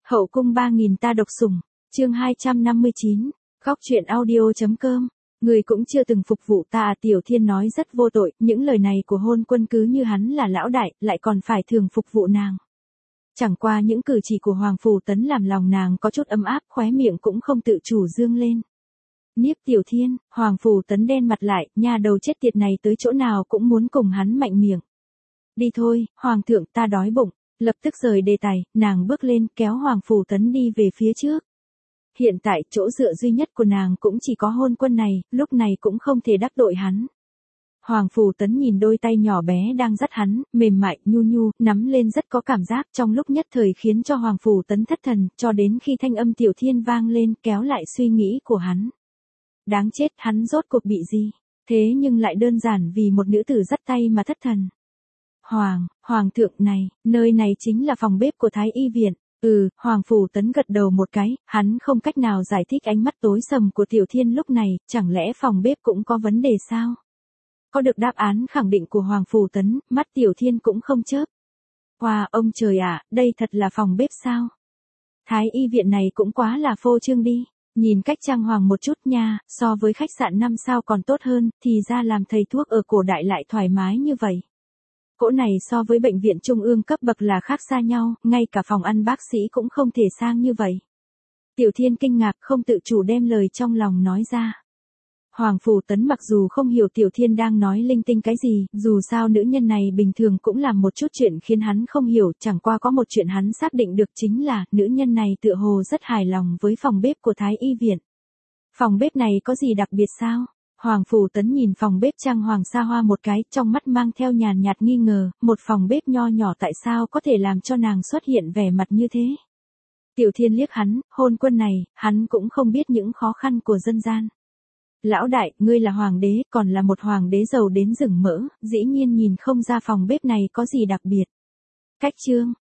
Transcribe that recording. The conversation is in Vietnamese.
Hậu cung 3000 ta độc sủng, chương 259, góc truyện audio.com. Người cũng chưa từng phục vụ ta à? Tiểu Thiên nói rất vô tội, những lời này của Hôn Quân cứ như hắn là lão đại, lại còn phải thường phục vụ nàng. Chẳng qua những cử chỉ của Hoàng Phủ Tấn làm lòng nàng có chút ấm áp, khóe miệng cũng không tự chủ dương lên. Niếp Tiểu Thiên, Hoàng Phủ Tấn đen mặt lại, nhà đầu chết tiệt này tới chỗ nào cũng muốn cùng hắn mạnh miệng. Đi thôi, Hoàng thượng, ta đói bụng. Lập tức rời đề tài, nàng bước lên kéo Hoàng Phủ Tấn đi về phía trước. Hiện tại chỗ dựa duy nhất của nàng cũng chỉ có Hôn Quân này, lúc này cũng không thể đắc tội hắn. Hoàng Phủ Tấn nhìn đôi tay nhỏ bé đang dắt hắn, mềm mại, nhu nhu, nắm lên rất có cảm giác, trong lúc nhất thời khiến cho Hoàng Phủ Tấn thất thần, cho đến khi thanh âm Tiểu Thiên vang lên kéo lại suy nghĩ của hắn. Đáng chết, hắn rốt cuộc bị gì? Thế nhưng lại đơn giản vì một nữ tử dắt tay mà thất thần. Hoàng thượng này, nơi này chính là phòng bếp của Thái Y viện. Hoàng Phủ Tấn gật đầu một cái, hắn không cách nào giải thích ánh mắt tối sầm của Tiểu Thiên lúc này, chẳng lẽ phòng bếp cũng có vấn đề sao? Có được đáp án khẳng định của Hoàng Phủ Tấn, mắt Tiểu Thiên cũng không chớp. Wow, ông trời ạ, đây thật là phòng bếp sao? Thái Y viện này cũng quá là phô trương đi. Nhìn cách trang hoàng một chút nha, so với khách sạn 5 sao còn tốt hơn, thì ra làm thầy thuốc ở cổ đại lại thoải mái như vậy. Cỗ này so với bệnh viện trung ương cấp bậc là khác xa nhau, ngay cả phòng ăn bác sĩ cũng không thể sang như vậy. Tiểu Thiên kinh ngạc không tự chủ đem lời trong lòng nói ra. Hoàng Phủ Tấn mặc dù không hiểu Tiểu Thiên đang nói linh tinh cái gì, dù sao nữ nhân này bình thường cũng làm một chút chuyện khiến hắn không hiểu, chẳng qua có một chuyện hắn xác định được chính là, nữ nhân này tựa hồ rất hài lòng với phòng bếp của Thái Y viện. Phòng bếp này có gì đặc biệt sao? Hoàng Phủ Tấn nhìn phòng bếp trang hoàng xa hoa một cái, trong mắt mang theo nhàn nhạt nghi ngờ, một phòng bếp nho nhỏ tại sao có thể làm cho nàng xuất hiện vẻ mặt như thế? Tiểu Thiên liếc hắn, Hôn Quân này, hắn cũng không biết những khó khăn của dân gian. Lão đại, ngươi là hoàng đế, còn là một hoàng đế giàu đến rừng mỡ, dĩ nhiên nhìn không ra phòng bếp này có gì đặc biệt. Cách chương,